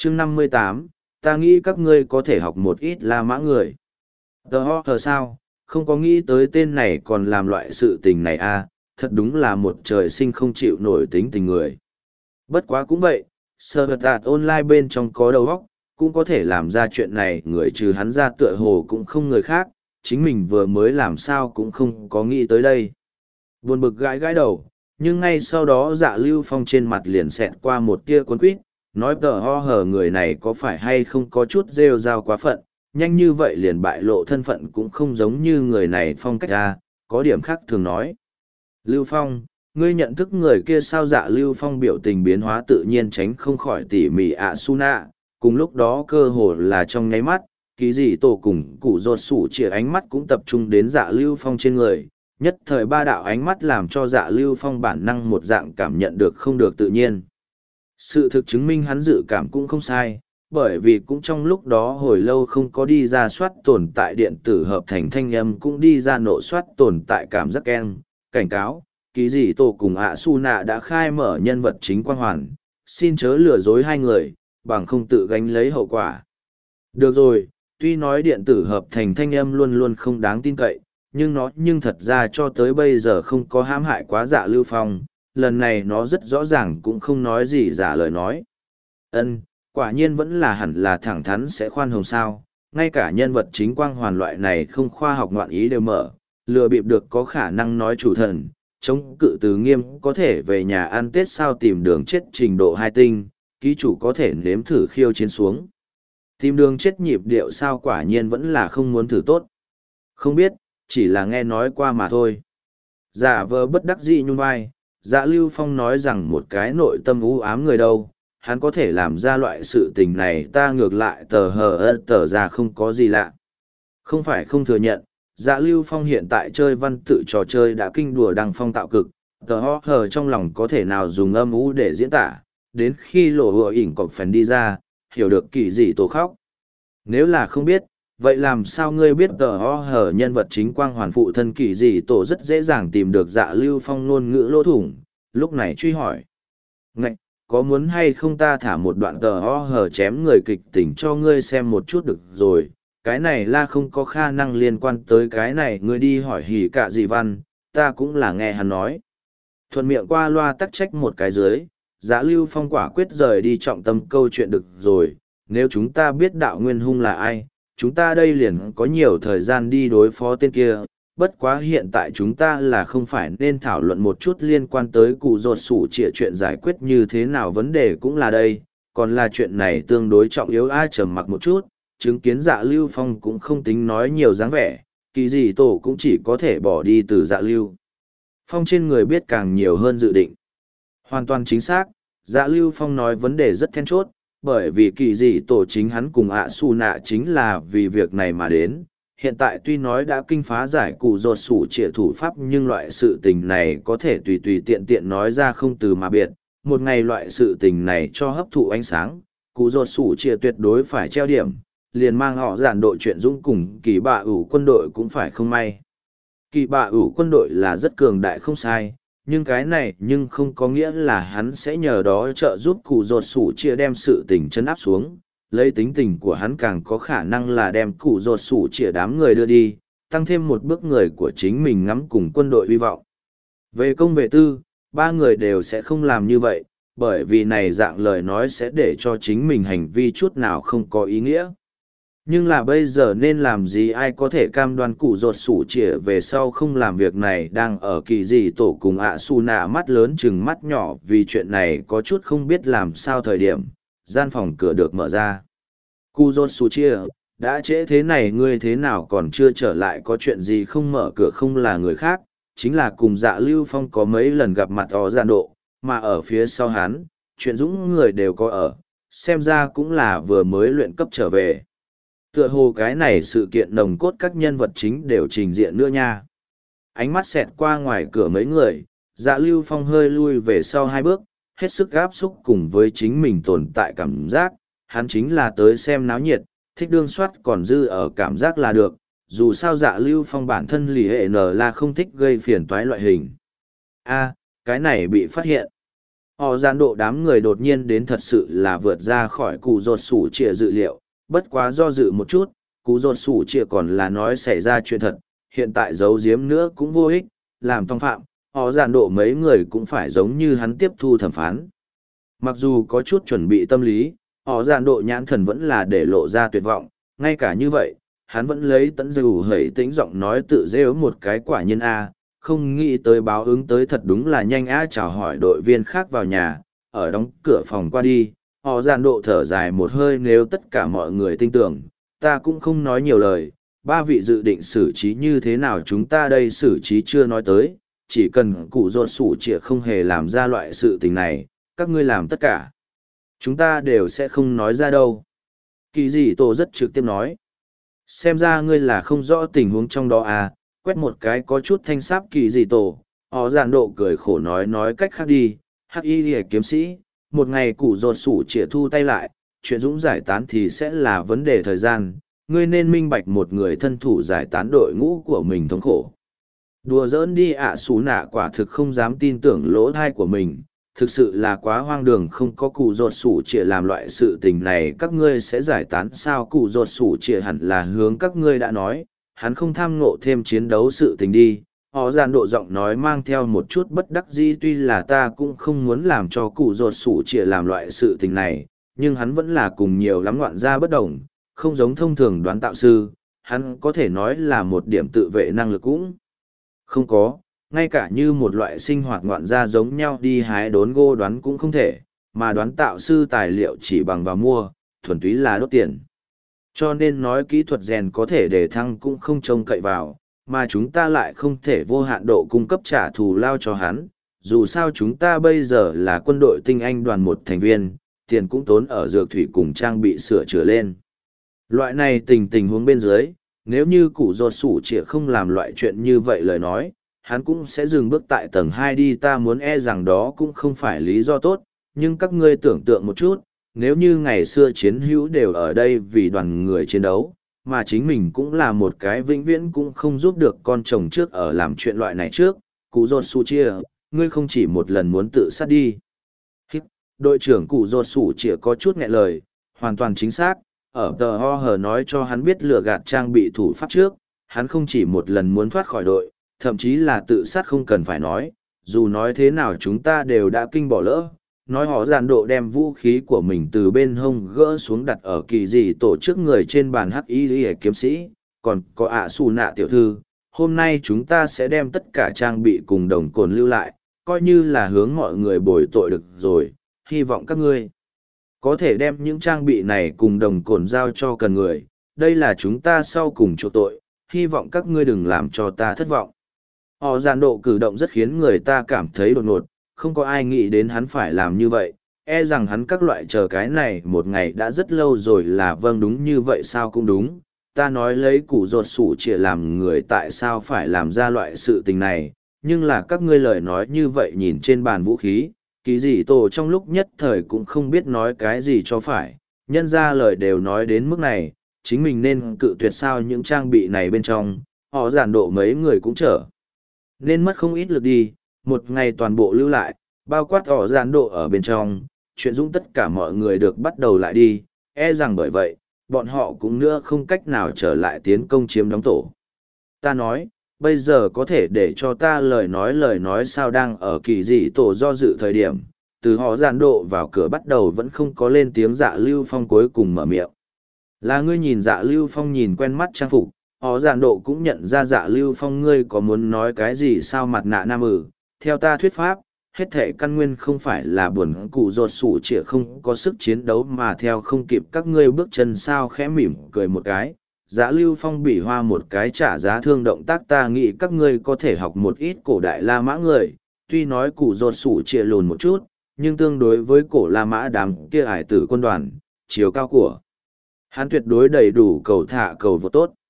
chương 58, ta nghĩ các ngươi có thể học một ít La Mã người. Hờ sao, không có nghĩ tới tên này còn làm loại sự tình này à, thật đúng là một trời sinh không chịu nổi tính tình người. Bất quá cũng vậy, sơ vật tạt online bên trong có đầu óc, cũng có thể làm ra chuyện này, người trừ hắn ra tựa hồ cũng không người khác, chính mình vừa mới làm sao cũng không có nghĩ tới đây. Buồn bực gãi gãi đầu, nhưng ngay sau đó Dạ Lưu Phong trên mặt liền xẹt qua một tia cuốn quýt, nói hờ người này có phải hay không có chút rêu rao quá phận, nhanh như vậy liền bại lộ thân phận cũng không giống như người này phong cách ra, có điểm khác thường nói. Lưu Phong, ngươi nhận thức người kia sao? Dạ Lưu Phong biểu tình biến hóa tự nhiên tránh không khỏi tỉ mỉ Suna, cùng lúc đó cơ hồ là trong nháy mắt, ký gì tổ cùng cụ ruột sủ chĩa ánh mắt cũng tập trung đến Dạ Lưu Phong trên người, nhất thời ba đạo ánh mắt làm cho Dạ Lưu Phong bản năng một dạng cảm nhận được không được tự nhiên. Sự thực chứng minh hắn dự cảm cũng không sai, bởi vì cũng trong lúc đó hồi lâu không có đi ra soát tồn tại điện tử hợp thành thanh âm cũng đi ra nộ soát tồn tại cảm giác keng, cảnh cáo, ký gì tổ cùng Su Nạ đã khai mở nhân vật chính quang hoàn, xin chớ lừa dối hai người, bằng không tự gánh lấy hậu quả. Được rồi, tuy nói điện tử hợp thành thanh âm luôn luôn không đáng tin cậy, nhưng thật ra cho tới bây giờ không có hãm hại quá Dạ Lưu Phong, lần này nó rất rõ ràng cũng không nói gì giả lời nói. Quả nhiên vẫn là hẳn là thẳng thắn sẽ khoan hồng sao, ngay cả nhân vật chính quang hoàn loại này không khoa học ngoạn ý đều mở, lừa bịp được có khả năng nói chủ thần, chống cự từ nghiêm có thể về nhà ăn Tết sao, tìm đường chết trình độ 2 tinh, ký chủ có thể nếm thử khiêu chiến xuống. Tìm đường chết nhịp điệu sao, quả nhiên vẫn là không muốn thử tốt. Không biết, chỉ là nghe nói qua mà thôi. Giả vờ bất đắc dĩ nhún vai, Dạ Lưu Phong nói rằng một cái nội tâm u ám người đâu, hắn có thể làm ra loại sự tình này, ta ngược lại tờ ra không có gì lạ. Không phải không thừa nhận, Dạ Lưu Phong hiện tại chơi văn tự trò chơi đã kinh đùa đăng phong tạo cực, hờ trong lòng có thể nào dùng âm u để diễn tả, đến khi lộ hùa ỉn cọp phần đi ra, hiểu được kỳ gì tổ khóc. Nếu là không biết, vậy làm sao ngươi biết hờ nhân vật chính quang hoàn phụ thân kỳ gì tổ rất dễ dàng tìm được Dạ Lưu Phong ngôn ngữ lỗ thủng, lúc này truy hỏi. Ngạch, có muốn hay không ta thả một đoạn hờ chém người kịch tỉnh cho ngươi xem một chút được rồi, cái này là không có khả năng liên quan tới cái này, ngươi đi hỏi hỉ cả gì văn, ta cũng là nghe hắn nói. Thuận miệng qua loa tắc trách một cái dưới, Dạ Lưu Phong quả quyết rời đi trọng tâm câu chuyện được rồi, nếu chúng ta biết đạo nguyên hung là ai, chúng ta đây liền có nhiều thời gian đi đối phó tên kia, bất quá hiện tại chúng ta là không phải nên thảo luận một chút liên quan tới cụ ruột sủ trịa chuyện giải quyết như thế nào, vấn đề cũng là đây, còn là chuyện này tương đối trọng yếu. Ai trầm mặc một chút, chứng kiến Dạ Lưu Phong cũng không tính nói nhiều dáng vẻ, kỳ gì tổ cũng chỉ có thể bỏ đi từ Dạ Lưu Phong trên người biết càng nhiều hơn dự định. Hoàn toàn chính xác, Dạ Lưu Phong nói vấn đề rất then chốt, bởi vì kỳ dị tổ chính hắn cùng Su Nạ chính là vì việc này mà đến. Hiện tại tuy nói đã kinh phá giải cụ ruột sủ trịa thủ pháp, nhưng loại sự tình này có thể tùy tùy tiện tiện nói ra không từ mà biệt. Một ngày loại sự tình này cho hấp thụ ánh sáng, cụ ruột sủ trịa tuyệt đối phải treo điểm, liền mang họ giản đội chuyện dũng cùng kỳ bạ ủ quân đội cũng phải không may. Kỳ bạ ủ quân đội là rất cường đại không sai, nhưng cái này nhưng không có nghĩa là hắn sẽ nhờ đó trợ giúp cụ ruột sủ chia đem sự tình chấn áp xuống, lấy tính tình của hắn càng có khả năng là đem cụ ruột sủ chia đám người đưa đi, tăng thêm một bước người của chính mình ngắm cùng quân đội hy vọng. Về công về tư, ba người đều sẽ không làm như vậy, bởi vì này dạng lời nói sẽ để cho chính mình hành vi chút nào không có ý nghĩa. Nhưng là bây giờ nên làm gì, ai có thể cam đoan cụ ruột sủ chĩa về sau không làm việc này. Đang ở kỳ dị tổ cùng Su Nạ mắt lớn chừng mắt nhỏ vì chuyện này có chút không biết làm sao thời điểm, gian phòng cửa được mở ra. Cụ ruột sủ chĩa, đã trễ thế này ngươi thế nào còn chưa trở lại, có chuyện gì không? Mở cửa không là người khác, chính là cùng Dạ Lưu Phong có mấy lần gặp mặt gian độ, mà ở phía sau hắn, chuyện dũng người đều có ở, xem ra cũng là vừa mới luyện cấp trở về. Tựa hồ cái này sự kiện nồng cốt các nhân vật chính đều trình diện nữa nha. Ánh mắt xẹt qua ngoài cửa mấy người, Dạ Lưu Phong hơi lui về sau 2 bước, hết sức áp xúc cùng với chính mình tồn tại cảm giác, hắn chính là tới xem náo nhiệt, thích đương soát còn dư ở cảm giác là được, dù sao Dạ Lưu Phong bản thân lì hệ n là không thích gây phiền toái loại hình. A, cái này bị phát hiện. Họ giàn độ đám người đột nhiên đến thật sự là vượt ra khỏi cụ rột sủ trịa dự liệu, bất quá do dự một chút, cụ rột sủ trịa còn là nói xảy ra chuyện thật, hiện tại giấu giếm nữa cũng vô ích, làm tòng phạm, họ giàn độ mấy người cũng phải giống như hắn tiếp thu thẩm phán. Mặc dù có chút chuẩn bị tâm lý, họ giàn độ nhãn thần vẫn là để lộ ra tuyệt vọng, ngay cả như vậy, hắn vẫn lấy tẫn dù hẩy tĩnh giọng nói tự rêu một cái quả nhân A, không nghĩ tới báo ứng tới thật đúng là nhanh A chào hỏi đội viên khác vào nhà, ở đóng cửa phòng qua đi, họ giàn độ thở dài một hơi nếu tất cả mọi người tin tưởng, ta cũng không nói nhiều lời, ba vị dự định xử trí như thế nào chúng ta đây xử trí chưa nói tới, chỉ cần cụ ruột sủ chĩa không hề làm ra loại sự tình này, các ngươi làm tất cả. Chúng ta đều sẽ không nói ra đâu. Kỳ dị tổ rất trực tiếp nói. Xem ra ngươi là không rõ tình huống trong đó à, quét một cái có chút thanh sáp kỳ dị tổ. Họ giàn độ cười khổ nói cách khác đi. Hắc y lìa kiếm sĩ, một ngày cụ ruột sủ chĩa thu tay lại, chuyện dũng giải tán thì sẽ là vấn đề thời gian. Ngươi nên minh bạch một người thân thủ giải tán đội ngũ của mình thống khổ. Đùa giỡn đi ạ xú nạ quả thực không dám tin tưởng lỗ thai của mình, thực sự là quá hoang đường không có cụ ruột sủ chĩa làm loại sự tình này các ngươi sẽ giải tán sao cụ ruột sủ chĩa hẳn là hướng các ngươi đã nói, hắn không tham ngộ thêm chiến đấu sự tình đi. Họ giàn độ giọng nói mang theo một chút bất đắc dĩ tuy là ta cũng không muốn làm cho cụ ruột sủ chĩa làm loại sự tình này, nhưng hắn vẫn là cùng nhiều lắm ngoạn gia bất đồng, không giống thông thường đoán tạo sư, hắn có thể nói là một điểm tự vệ năng lực cũng không có, ngay cả như một loại sinh hoạt ngoạn gia giống nhau đi hái đốn gô đoán cũng không thể, mà đoán tạo sư tài liệu chỉ bằng vào mua, thuần túy là đốt tiền. Cho nên nói kỹ thuật rèn có thể để thăng cũng không trông cậy vào, mà chúng ta lại không thể vô hạn độ cung cấp trả thù lao cho hắn. Dù sao chúng ta bây giờ là quân đội tinh anh đoàn một thành viên, tiền cũng tốn ở dược thủy cùng trang bị sửa chữa lên. Loại này tình huống bên dưới, nếu như cụ ruột sủ chĩa không làm loại chuyện như vậy lời nói, hắn cũng sẽ dừng bước tại tầng 2 đi ta muốn rằng đó cũng không phải lý do tốt, nhưng các ngươi tưởng tượng một chút, nếu như ngày xưa chiến hữu đều ở đây vì đoàn người chiến đấu, mà chính mình cũng là một cái vĩnh viễn cũng không giúp được con chồng trước ở làm chuyện loại này trước, cụ ruột sủ chĩa, ngươi không chỉ một lần muốn tự sát đi. Đội trưởng cụ ruột sủ chĩa có chút nghẹn lời, hoàn toàn chính xác. Ở tờ ho hờ nói cho hắn biết lừa gạt trang bị thủ pháp trước, hắn không chỉ một lần muốn thoát khỏi đội, thậm chí là tự sát không cần phải nói, dù nói thế nào chúng ta đều đã kinh bỏ lỡ. Nói họ giàn độ đem vũ khí của mình từ bên hông gỡ xuống đặt ở kỳ dị tổ chức người trên bàn hắc y kiếm sĩ, còn có ạ xù nạ tiểu thư, hôm nay chúng ta sẽ đem tất cả trang bị cùng đồng cồn lưu lại, coi như là hướng mọi người bồi tội được rồi, hy vọng các ngươi có thể đem những trang bị này cùng đồng cồn giao cho cần người, đây là chúng ta sau cùng chỗ tội, hy vọng các ngươi đừng làm cho ta thất vọng. Họ giàn độ cử động rất khiến người ta cảm thấy đột ngột, không có ai nghĩ đến hắn phải làm như vậy, rằng hắn các loại chờ cái này một ngày đã rất lâu rồi là vâng đúng như vậy sao cũng đúng, ta nói lấy củ ruột sủ chĩa làm người tại sao phải làm ra loại sự tình này, nhưng là các ngươi lời nói như vậy nhìn trên bàn vũ khí, kỳ dị tổ trong lúc nhất thời cũng không biết nói cái gì cho phải, nhân ra lời đều nói đến mức này, chính mình nên cự tuyệt sao những trang bị này bên trong, họ giản độ mấy người cũng trở. Nên mất không ít lực đi, một ngày toàn bộ lưu lại, bao quát họ giản độ ở bên trong, chuyện dũng tất cả mọi người được bắt đầu lại đi, rằng bởi vậy, bọn họ cũng nữa không cách nào trở lại tiến công chiếm đóng tổ. Ta nói, bây giờ có thể để cho ta lời nói sao đang ở kỳ dị tổ do dự thời điểm, từ họ giàn độ vào cửa bắt đầu vẫn không có lên tiếng Dạ Lưu Phong cuối cùng mở miệng. Là ngươi nhìn Dạ Lưu Phong nhìn quen mắt trang phục, họ giàn độ cũng nhận ra Dạ Lưu Phong ngươi có muốn nói cái gì sao mặt nạ nam theo ta thuyết pháp, hết thể căn nguyên không phải là buồn cụ ruột sủ chĩa không có sức chiến đấu mà theo không kịp các ngươi bước chân sao khẽ mỉm cười một cái. Giá Lưu Phong bỉ hoa một cái trả giá thương động tác ta nghĩ các ngươi có thể học một ít cổ đại La Mã người, tuy nói cụ ruột sủ chĩa lùn một chút, nhưng tương đối với cổ La Mã đám kia ải tử quân đoàn, chiều cao của hắn tuyệt đối đầy đủ cầu thả cầu vô tốt.